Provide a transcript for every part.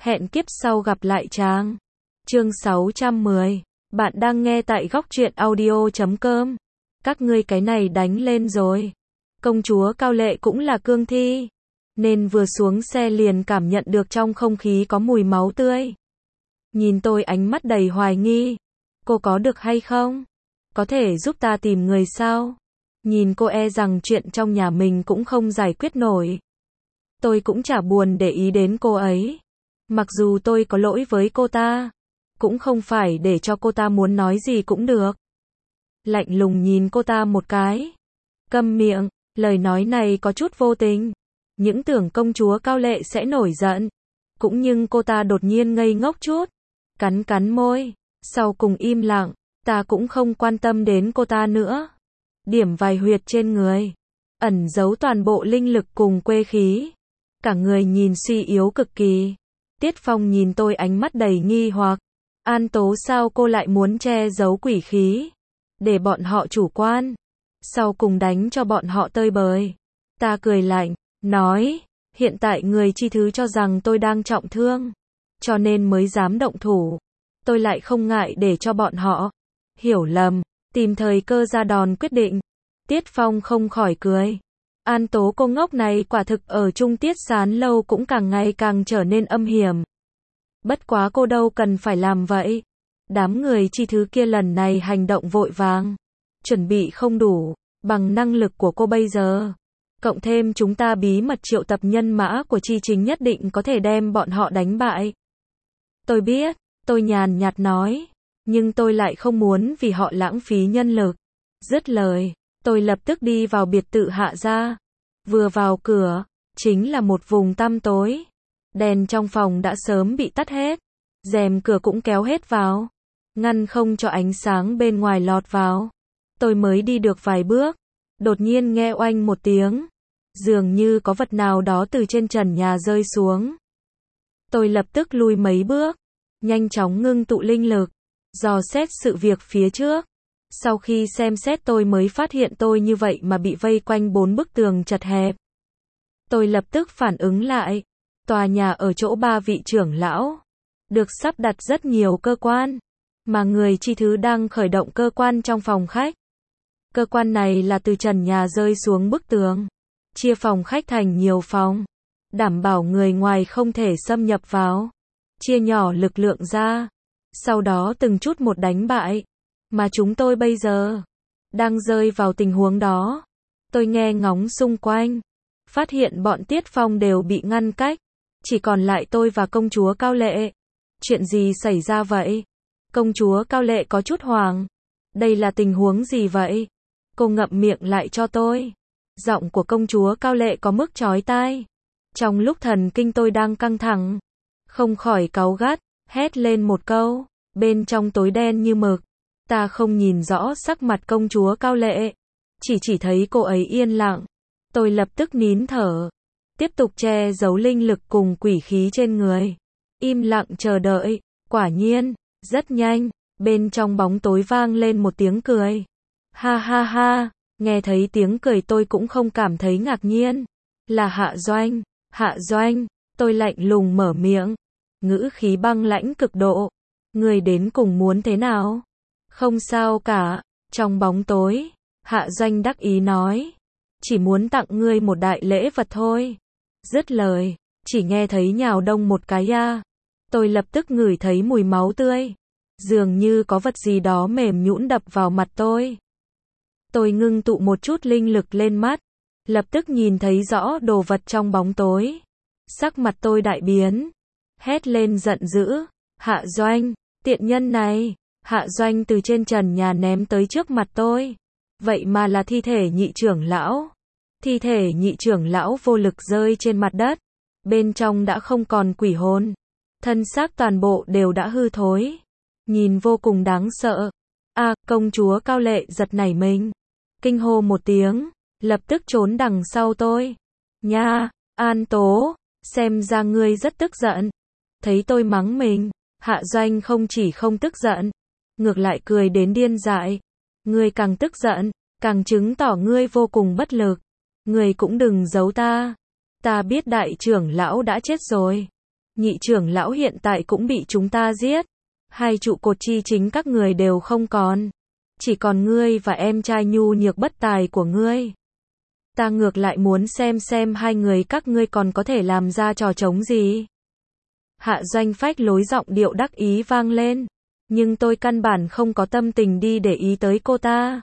Hẹn kiếp sau gặp lại chàng. Chương 610. Bạn đang nghe tại góc truyện audio.com. Các ngươi cái này đánh lên rồi. Công chúa Cao Lệ cũng là cương thi, nên vừa xuống xe liền cảm nhận được trong không khí có mùi máu tươi. Nhìn tôi ánh mắt đầy hoài nghi. Cô có được hay không? Có thể giúp ta tìm người sao? Nhìn cô e rằng chuyện trong nhà mình cũng không giải quyết nổi. Tôi cũng chả buồn để ý đến cô ấy. Mặc dù tôi có lỗi với cô ta, cũng không phải để cho cô ta muốn nói gì cũng được. Lạnh lùng nhìn cô ta một cái. Câm miệng, lời nói này có chút vô tình. Những tưởng công chúa Cao Lệ sẽ nổi giận. Cũng nhưng cô ta đột nhiên ngây ngốc chút. Cắn cắn môi, sau cùng im lặng. Ta cũng không quan tâm đến cô ta nữa. Điểm vài huyệt trên người, ẩn giấu toàn bộ linh lực cùng quê khí. Cả người nhìn suy yếu cực kỳ. Tiết Phong nhìn tôi ánh mắt đầy nghi hoặc. An Tố sao cô lại muốn che giấu quỷ khí? Để bọn họ chủ quan. Sau cùng đánh cho bọn họ tơi bời. Ta cười lạnh, nói, hiện tại người chi thứ cho rằng tôi đang trọng thương, cho nên mới dám động thủ. Tôi lại không ngại để cho bọn họ hiểu lầm, tìm thời cơ ra đòn quyết định. Tiết Phong không khỏi cười. An Tố cô ngốc này quả thực ở chung Tiết Sán lâu cũng càng ngày càng trở nên âm hiểm. Bất quá cô đâu cần phải làm vậy. Đám người chi thứ kia lần này hành động vội vàng, chuẩn bị không đủ, bằng năng lực của cô bây giờ. Cộng thêm chúng ta bí mật triệu tập nhân mã của chi chính nhất định có thể đem bọn họ đánh bại. Tôi biết, tôi nhàn nhạt nói, nhưng tôi lại không muốn vì họ lãng phí nhân lực. Dứt lời, tôi lập tức đi vào biệt thự Hạ gia. Vừa vào cửa, chính là một vùng tăm tối. Đèn trong phòng đã sớm bị tắt hết. Rèm cửa cũng kéo hết vào, ngăn không cho ánh sáng bên ngoài lọt vào. Tôi mới đi được vài bước, đột nhiên nghe oanh một tiếng. Dường như có vật nào đó từ trên trần nhà rơi xuống. Tôi lập tức lùi mấy bước, nhanh chóng ngưng tụ linh lực, dò xét sự việc phía trước. Sau khi xem xét tôi mới phát hiện tôi như vậy mà bị vây quanh 4 bức tường chật hẹp. Tôi lập tức phản ứng lại. Tòa nhà ở chỗ 3 vị trưởng lão, được sắp đặt rất nhiều cơ quan, mà người chi thứ đang khởi động cơ quan trong phòng khách. Cơ quan này là từ trần nhà rơi xuống bức tường, chia phòng khách thành nhiều phòng, đảm bảo người ngoài không thể xâm nhập vào, chia nhỏ lực lượng ra, sau đó từng chút một đánh bại. Mà chúng tôi bây giờ đang rơi vào tình huống đó. Tôi nghe ngóng xung quanh, phát hiện bọn Tiết Phong đều bị ngăn cách, chỉ còn lại tôi và công chúa Cao Lệ. Chuyện gì xảy ra vậy? Công chúa Cao Lệ có chút hoảng. Đây là tình huống gì vậy? Cô ngậm miệng lại cho tôi. Giọng của công chúa Cao Lệ có mức chói tai. Trong lúc thần kinh tôi đang căng thẳng, không khỏi cáu gắt, hét lên một câu. Bên trong tối đen như mực, ta không nhìn rõ sắc mặt công chúa Cao Lệ, chỉ thấy cô ấy yên lặng. Tôi lập tức nín thở, tiếp tục che giấu linh lực cùng quỷ khí trên người, im lặng chờ đợi. Quả nhiên, rất nhanh, bên trong bóng tối vang lên một tiếng cười. Ha ha ha, nghe thấy tiếng cười tôi cũng không cảm thấy ngạc nhiên. Là Hạ Doanh. Hạ Doanh, tôi lạnh lùng mở miệng, ngữ khí băng lãnh cực độ. Người đến cùng muốn thế nào? Không sao cả. Trong bóng tối, Hạ Doanh đắc ý nói, chỉ muốn tặng ngươi một đại lễ vật thôi. Dứt lời, chỉ nghe thấy nhào đông một cái ya. Tôi lập tức ngửi thấy mùi máu tươi. Dường như có vật gì đó mềm nhũn đập vào mặt tôi. Tôi ngưng tụ một chút linh lực lên mắt, lập tức nhìn thấy rõ đồ vật trong bóng tối. Sắc mặt tôi đại biến, hét lên giận dữ. Hạ Doanh, tiện nhân này. Hạ Doanh từ trên trần nhà ném tới trước mặt tôi. Vậy mà là thi thể nhị trưởng lão. Thi thể nhị trưởng lão vô lực rơi trên mặt đất. Bên trong đã không còn quỷ hồn. Thân xác toàn bộ đều đã hư thối. Nhìn vô cùng đáng sợ. Công chúa Cao Lệ giật nảy mình. Kinh hô một tiếng, lập tức trốn đằng sau tôi. Nha, An Tố, xem ra ngươi rất tức giận. Thấy tôi mắng mình, Hạ Doanh không chỉ không tức giận, ngược lại cười đến điên dại. Ngươi càng tức giận, càng chứng tỏ ngươi vô cùng bất lực. Ngươi cũng đừng giấu ta. Ta biết đại trưởng lão đã chết rồi. Nhị trưởng lão hiện tại cũng bị chúng ta giết. Hai trụ cột chi chính các người đều không còn. Chỉ còn ngươi và em trai nhu nhược bất tài của ngươi. Ta ngược lại muốn xem hai người các ngươi còn có thể làm ra trò trống gì. Hạ Doanh phách lối giọng điệu đắc ý vang lên. Nhưng tôi căn bản không có tâm tình đi để ý tới cô ta.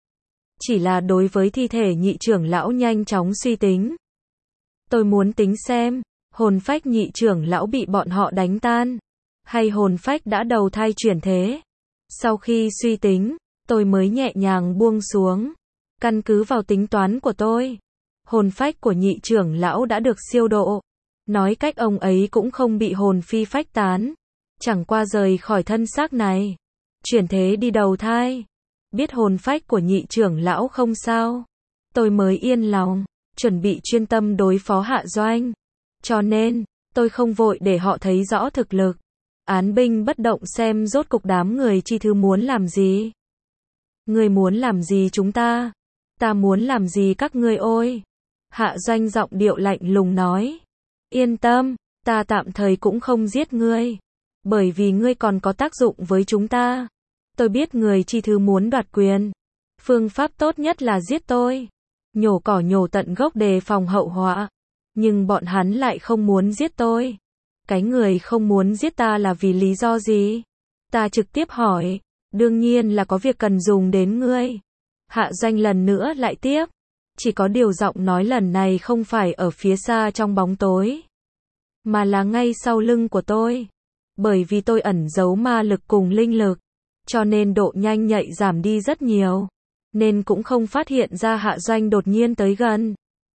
Chỉ là đối với thi thể nhị trưởng lão nhanh chóng suy tính. Tôi muốn tính xem, hồn phách nhị trưởng lão bị bọn họ đánh tan, hay hồn phách đã đầu thai chuyển thế. Sau khi suy tính, tôi mới nhẹ nhàng buông xuống. Căn cứ vào tính toán của tôi, hồn phách của nhị trưởng lão đã được siêu độ. Nói cách ông ấy cũng không bị hồn phi phách tán. Chẳng qua rời khỏi thân xác này. Chuyển thế đi đầu thai. Biết hồn phách của nhị trưởng lão không sao. Tôi mới yên lòng, chuẩn bị chuyên tâm đối phó Hạ Doanh. Cho nên, tôi không vội để họ thấy rõ thực lực. Án binh bất động xem rốt cục đám người chi thư muốn làm gì. Ngươi muốn làm gì chúng ta? Ta muốn làm gì các ngươi ôi? Hạ Doanh giọng điệu lạnh lùng nói. Yên tâm, ta tạm thời cũng không giết ngươi. Bởi vì ngươi còn có tác dụng với chúng ta. Tôi biết người chi thư muốn đoạt quyền. Phương pháp tốt nhất là giết tôi. Nhổ cỏ nhổ tận gốc đề phòng hậu họa. Nhưng bọn hắn lại không muốn giết tôi. Cái người không muốn giết ta là vì lý do gì? Ta trực tiếp hỏi. Đương nhiên là có việc cần dùng đến ngươi. Hạ Doanh lần nữa lại tiếp. Chỉ có điều giọng nói lần này không phải ở phía xa trong bóng tối. Mà là ngay sau lưng của tôi. Bởi vì tôi ẩn giấu ma lực cùng linh lực. Cho nên độ nhanh nhạy giảm đi rất nhiều. Nên cũng không phát hiện ra Hạ Doanh đột nhiên tới gần.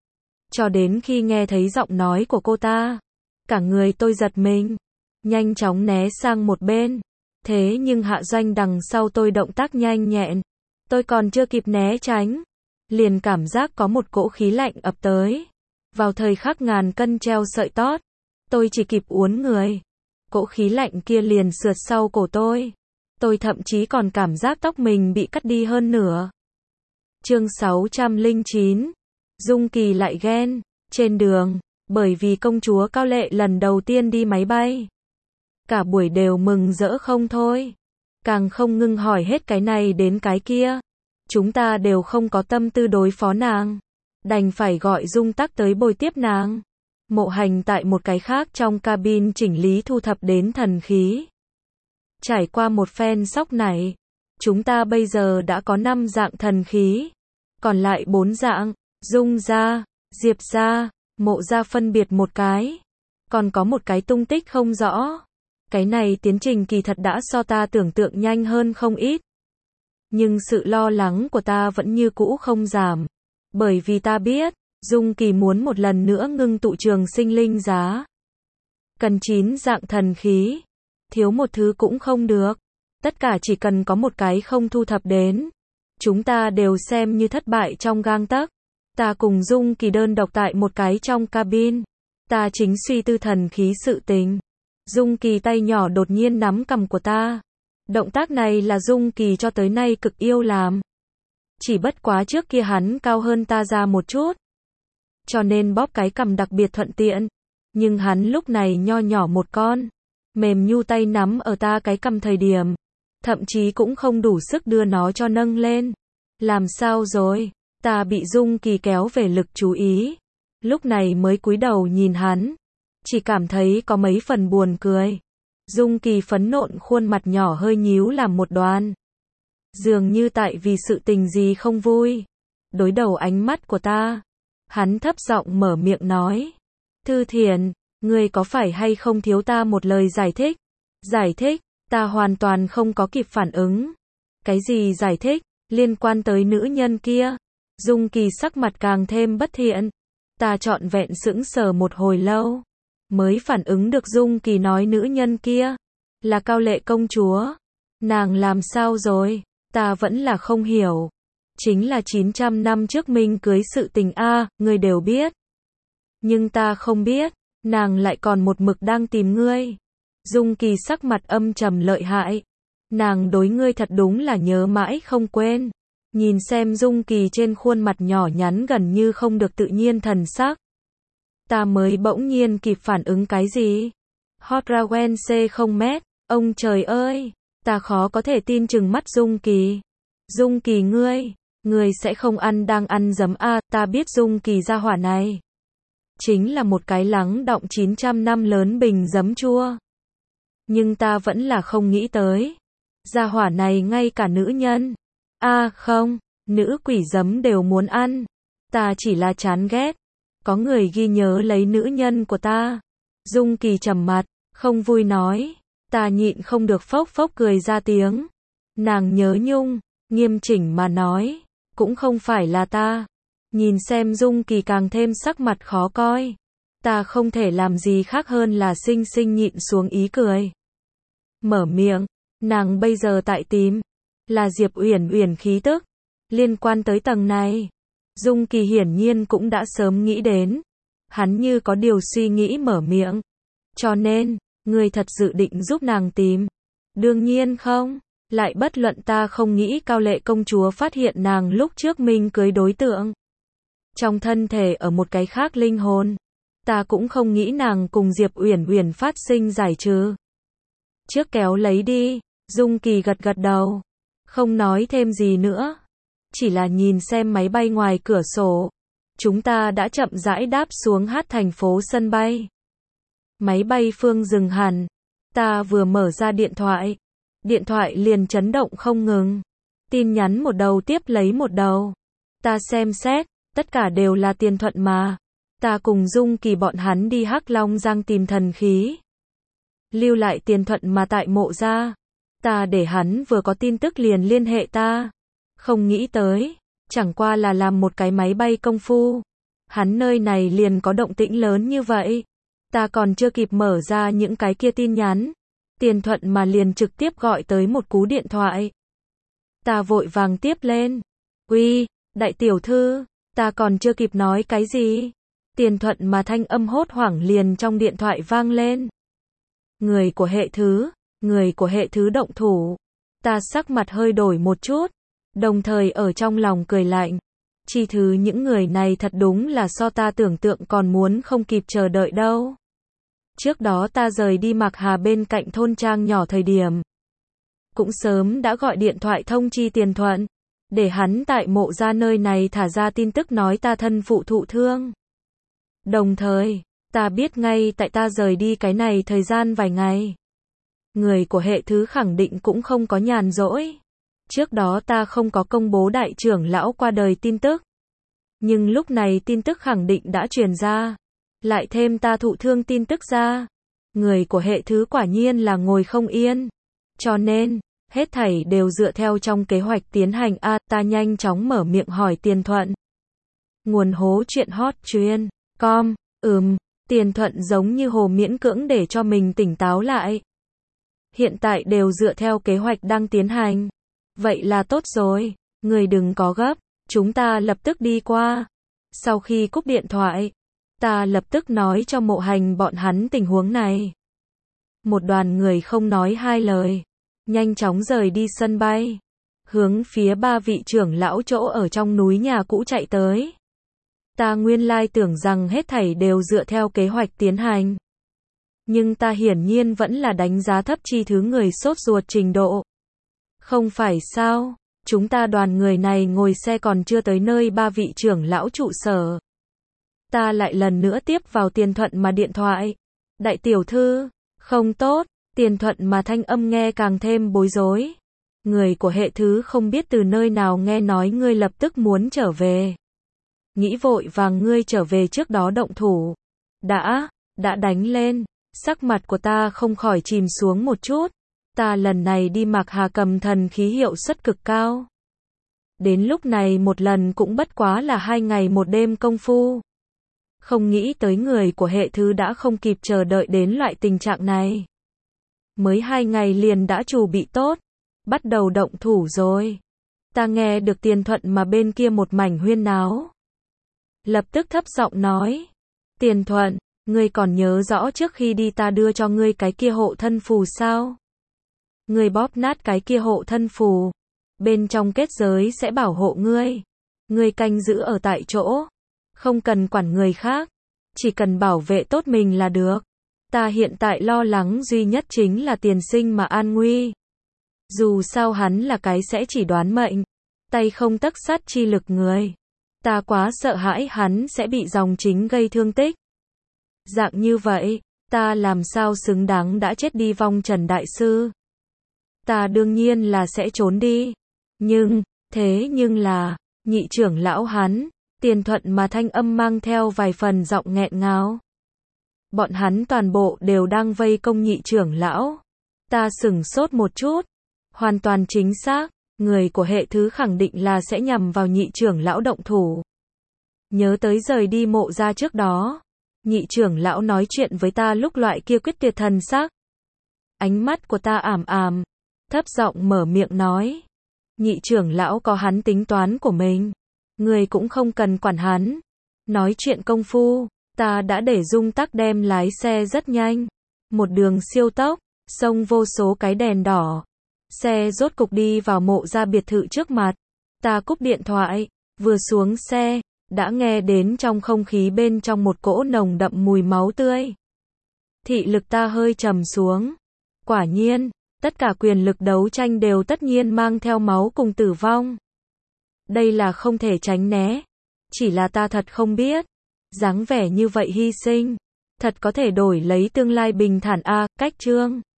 Cho đến khi nghe thấy giọng nói của cô ta. Cả người tôi giật mình. Nhanh chóng né sang một bên. Thế nhưng Hạ Doanh đằng sau tôi động tác nhanh nhẹn. Tôi còn chưa kịp né tránh. Liền cảm giác có một cỗ khí lạnh ập tới. Vào thời khắc ngàn cân treo sợi tót. Tôi chỉ kịp uốn người. Cỗ khí lạnh kia liền sượt sau cổ tôi. Tôi thậm chí còn cảm giác tóc mình bị cắt đi hơn nửa. Chương 609. Dung Kỳ lại ghen. Trên đường, bởi vì công chúa Cao Lệ lần đầu tiên đi máy bay. Cả buổi đều mừng rỡ không thôi. Càng không ngưng hỏi hết cái này đến cái kia. Chúng ta đều không có tâm tư đối phó nàng. Đành phải gọi Dung Tắc tới bồi tiếp nàng. Mộ Hành tại một cái khác trong cabin chỉnh lý thu thập đến thần khí. Trải qua một phen sóc này, chúng ta bây giờ đã có 5 dạng thần khí. Còn lại 4 dạng, Dung gia, Diệp gia, Mộ gia phân biệt một cái. Còn có một cái tung tích không rõ. Cái này tiến trình kỳ thật đã so ta tưởng tượng nhanh hơn không ít. Nhưng sự lo lắng của ta vẫn như cũ không giảm. Bởi vì ta biết, Dung Kỳ muốn một lần nữa ngưng tụ trường sinh linh giá. Cần 9 dạng thần khí. Thiếu một thứ cũng không được. Tất cả chỉ cần có một cái không thu thập đến. Chúng ta đều xem như thất bại trong gang tấc. Ta cùng Dung Kỳ đơn độc tại một cái trong cabin. Ta chính suy tư thần khí sự tình. Dung Kỳ tay nhỏ đột nhiên nắm cằm của ta. Động tác này là Dung Kỳ cho tới nay cực yêu làm. Chỉ bất quá trước kia hắn cao hơn ta ra một chút. Cho nên bóp cái cằm đặc biệt thuận tiện. Nhưng hắn lúc này nho nhỏ một con. Mềm nhu tay nắm ở ta cái cằm thời điểm. Thậm chí cũng không đủ sức đưa nó cho nâng lên. Làm sao rồi? Ta bị Dung Kỳ kéo về lực chú ý. Lúc này mới cúi đầu nhìn hắn. Chỉ cảm thấy có mấy phần buồn cười. Dung Kỳ phấn nộn khuôn mặt nhỏ hơi nhíu làm một đoàn. Dường như tại vì sự tình gì không vui. Đối đầu ánh mắt của ta. Hắn thấp giọng mở miệng nói. Thư Thiền, ngươi có phải hay không thiếu ta một lời giải thích? Giải thích, ta hoàn toàn không có kịp phản ứng. Cái gì giải thích, liên quan tới nữ nhân kia? Dung Kỳ sắc mặt càng thêm bất thiện. Ta trọn vẹn sững sờ một hồi lâu. Mới phản ứng được Dung Kỳ nói nữ nhân kia. Là Cao Lệ công chúa. Nàng làm sao rồi? Ta vẫn là không hiểu. Chính là 900 năm trước mình cưới sự tình ngươi đều biết. Nhưng ta không biết. Nàng lại còn một mực đang tìm ngươi. Dung Kỳ sắc mặt âm trầm lợi hại. Nàng đối ngươi thật đúng là nhớ mãi không quên. Nhìn xem Dung Kỳ trên khuôn mặt nhỏ nhắn gần như không được tự nhiên thần sắc. Ta mới bỗng nhiên kịp phản ứng cái gì? Hotrawen C0m, ông trời ơi, ta khó có thể tin trừng mắt Dung Kỳ. Dung Kỳ ngươi sẽ không đang ăn giấm à, ta biết Dung Kỳ gia hỏa này. Chính là một cái lắng đọng 900 năm lớn bình giấm chua. Nhưng ta vẫn là không nghĩ tới. Gia hỏa này ngay cả nữ nhân. Không, nữ quỷ giấm đều muốn ăn. Ta chỉ là chán ghét. Có người ghi nhớ lấy nữ nhân của ta. Dung Kỳ trầm mặt, không vui nói. Ta nhịn không được phốc phốc cười ra tiếng. Nàng nhớ nhung, nghiêm chỉnh mà nói. Cũng không phải là ta. Nhìn xem Dung Kỳ càng thêm sắc mặt khó coi. Ta không thể làm gì khác hơn là xinh xinh nhịn xuống ý cười. Mở miệng, nàng bây giờ tại tìm. Là Diệp Uyển Uyển khí tức. Liên quan tới tầng này. Dung Kỳ hiển nhiên cũng đã sớm nghĩ đến. Hắn như có điều suy nghĩ mở miệng. Cho nên, ngươi thật dự định giúp nàng tìm. Đương nhiên không. Lại bất luận ta không nghĩ Cao Lệ công chúa phát hiện nàng lúc trước mình cưới đối tượng. Trong thân thể ở một cái khác linh hồn. Ta cũng không nghĩ nàng cùng Diệp Uyển Uyển phát sinh giải trừ. Trước kéo lấy đi. Dung Kỳ gật gật đầu. Không nói thêm gì nữa. Chỉ là nhìn xem máy bay ngoài cửa sổ. Chúng ta đã chậm rãi đáp xuống Hát thành phố sân bay. Máy bay phương dừng hẳn. Ta vừa mở ra điện thoại. Điện thoại liền chấn động không ngừng. Tin nhắn một đầu tiếp lấy một đầu. Ta xem xét, tất cả đều là Tiền Thuận mà. Ta cùng Dung Kỳ bọn hắn đi Hắc Long Giang tìm thần khí. Lưu lại Tiền Thuận mà tại Mộ gia. Ta để hắn vừa có tin tức liền liên hệ ta. Không nghĩ tới, chẳng qua là làm một cái máy bay công phu. Hắn nơi này liền có động tĩnh lớn như vậy. Ta còn chưa kịp mở ra những cái kia tin nhắn. Tiền Thuận mà liền trực tiếp gọi tới một cú điện thoại. Ta vội vàng tiếp lên. Uy, đại tiểu thư, ta còn chưa kịp nói cái gì. Tiền Thuận mà thanh âm hốt hoảng liền trong điện thoại vang lên. Người của hệ thứ động thủ. Ta sắc mặt hơi đổi một chút. Đồng thời ở trong lòng cười lạnh. Chi thứ những người này thật đúng là so ta tưởng tượng còn muốn không kịp chờ đợi đâu. Trước đó ta rời đi Mạc Hà bên cạnh thôn trang nhỏ thời điểm. Cũng sớm đã gọi điện thoại thông chi Tiền Thuận. Để hắn tại Mộ gia nơi này thả ra tin tức nói ta thân phụ thụ thương. Đồng thời, ta biết ngay tại ta rời đi cái này thời gian vài ngày. Người của hệ thứ khẳng định cũng không có nhàn rỗi. Trước đó ta không có công bố đại trưởng lão qua đời tin tức. Nhưng lúc này tin tức khẳng định đã truyền ra. Lại thêm ta thụ thương tin tức ra. Người của hệ thứ quả nhiên là ngồi không yên. Cho nên, hết thảy đều dựa theo trong kế hoạch tiến hành. Ta nhanh chóng mở miệng hỏi Tiền Thuận. Nguồn hố chuyện hot chuyên. Com. Tiền Thuận giống như hồ miễn cưỡng để cho mình tỉnh táo lại. Hiện tại đều dựa theo kế hoạch đang tiến hành. Vậy là tốt rồi. Người đừng có gấp. Chúng ta lập tức đi qua. Sau khi cúp điện thoại. Ta lập tức nói cho Mộ Hành bọn hắn tình huống này. Một đoàn người không nói hai lời. Nhanh chóng rời đi sân bay. Hướng phía 3 vị trưởng lão chỗ ở trong núi nhà cũ chạy tới. Ta nguyên lai tưởng rằng hết thảy đều dựa theo kế hoạch tiến hành. Nhưng ta hiển nhiên vẫn là đánh giá thấp chi thứ người sốt ruột trình độ. Không phải sao, chúng ta đoàn người này ngồi xe còn chưa tới nơi 3 vị trưởng lão trụ sở. Ta lại lần nữa tiếp vào Tiền Thuận mà điện thoại. Đại tiểu thư, không tốt, Tiền Thuận mà thanh âm nghe càng thêm bối rối. Người của hệ thứ không biết từ nơi nào nghe nói ngươi lập tức muốn trở về. Nghĩ vội vàng ngươi trở về trước đó động thủ. Đã đánh lên. Sắc mặt của ta không khỏi chìm xuống một chút. Ta lần này đi Mạc Hà cầm thần khí hiệu suất cực cao. Đến lúc này một lần cũng bất quá là 2 ngày 1 đêm công phu. Không nghĩ tới người của hệ thứ đã không kịp chờ đợi đến loại tình trạng này. Mới 2 ngày liền đã chuẩn bị tốt. Bắt đầu động thủ rồi. Ta nghe được Tiền Thuận mà bên kia một mảnh huyên náo. Lập tức thấp giọng nói. Tiền Thuận, ngươi còn nhớ rõ trước khi đi ta đưa cho ngươi cái kia hộ thân phù sao? Ngươi bóp nát cái kia hộ thân phù. Bên trong kết giới sẽ bảo hộ ngươi. Ngươi canh giữ ở tại chỗ. Không cần quản người khác. Chỉ cần bảo vệ tốt mình là được. Ta hiện tại lo lắng duy nhất chính là tiền sinh mà an nguy. Dù sao hắn là cái sẽ chỉ đoán mệnh, tay không tấc sắt chi lực người. Ta quá sợ hãi hắn sẽ bị dòng chính gây thương tích. Dạng như vậy, ta làm sao xứng đáng đã chết đi vong trần đại sư. Ta đương nhiên là sẽ trốn đi. Thế nhưng là, nhị trưởng lão hắn, Tiền Thuận mà thanh âm mang theo vài phần giọng nghẹn ngào. Bọn hắn toàn bộ đều đang vây công nhị trưởng lão. Ta sửng sốt một chút. Hoàn toàn chính xác, người của hệ thứ khẳng định là sẽ nhằm vào nhị trưởng lão động thủ. Nhớ tới rời đi mộ ra trước đó. Nhị trưởng lão nói chuyện với ta lúc loại kia quyết tuyệt thần sắc. Ánh mắt của ta ảm ảm, thấp giọng mở miệng nói. Nhị trưởng lão có hắn tính toán của mình. Người cũng không cần quản hắn. Nói chuyện công phu, ta đã để Dung Tắc đem lái xe rất nhanh. Một đường siêu tốc, xông vô số cái đèn đỏ. Xe rốt cục đi vào mộ ra biệt thự trước mặt. Ta cúp điện thoại, vừa xuống xe, đã nghe đến trong không khí bên trong một cỗ nồng đậm mùi máu tươi. Thị lực ta hơi trầm xuống. Quả nhiên, tất cả quyền lực đấu tranh đều tất nhiên mang theo máu cùng tử vong. Đây là không thể tránh né. Chỉ là ta thật không biết. Dáng vẻ như vậy hy sinh, thật có thể đổi lấy tương lai bình thản a. Cách chương